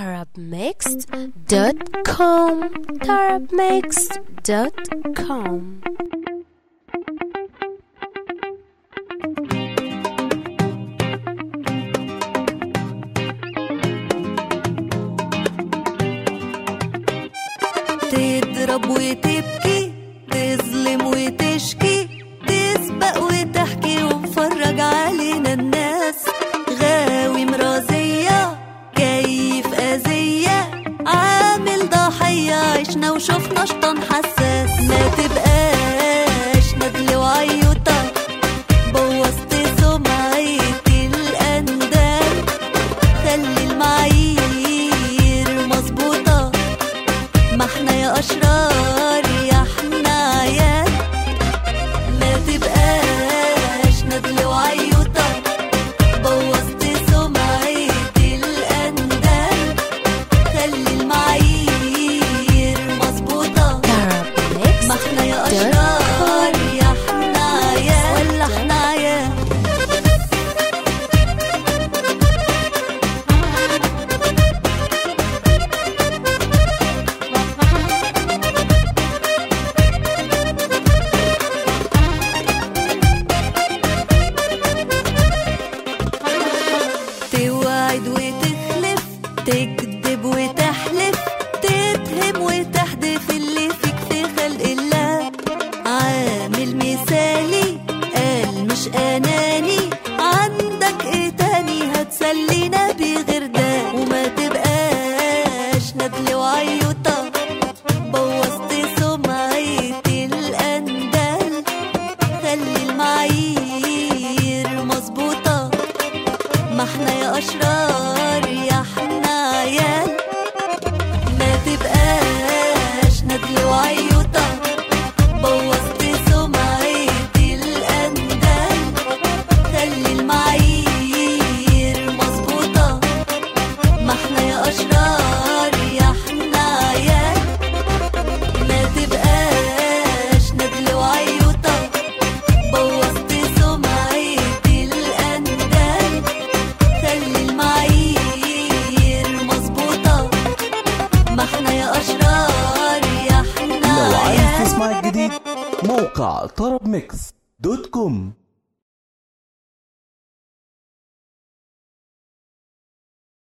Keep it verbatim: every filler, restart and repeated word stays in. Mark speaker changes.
Speaker 1: tarab mixed dot com tarab mixed dot com.
Speaker 2: تضرب وتبكي، تظلم وتشكي، تسبق وتحكي ومفرج علينا الناس. غاوي مرازية كيف أذية، عامل ضحية، عشنا وشفنا شطان حساس. ما تبقاش ندل وعيوطة، بوظت سمعة الأندال. خلي المعايير مظبوطة، ما احنا يا أشرار يا احنا عيال. ما تبقاش ندل وعيوطة، بوظت سمعة الأندال. خلي المعايير مظبوطة، ما احنا يا أشرار يا احنا عيال ولا احنا عيال. توعد وتخلف، تكذب وتحلف، تتهم وتحدف اللي فيك في خلق الله. عامل مثالي قال مش أناني، عندك ايه تاني هتسلينا بغير ده. وما تبقاش ندل وعيوطة، بوظت سمعة الأندال. خلي المعايير مظبوطة، ما احنا يا أشرار يا احنا عيال. ما تبقاش ندل وعيوطة، بوظت سمعة الأندال. خلي المعايير مظبوطة، ما احنا يا أشرار يا احنا عيال. ما تبقاش ندل وعيوطة، بوظت سمعة الأندال. خلي المعايير مظبوطة، ما احنا يا أشرار يا احنا
Speaker 3: لو عايز
Speaker 2: عيال.
Speaker 3: تسمع الجديد موقع طرب ميكس دوت كوم.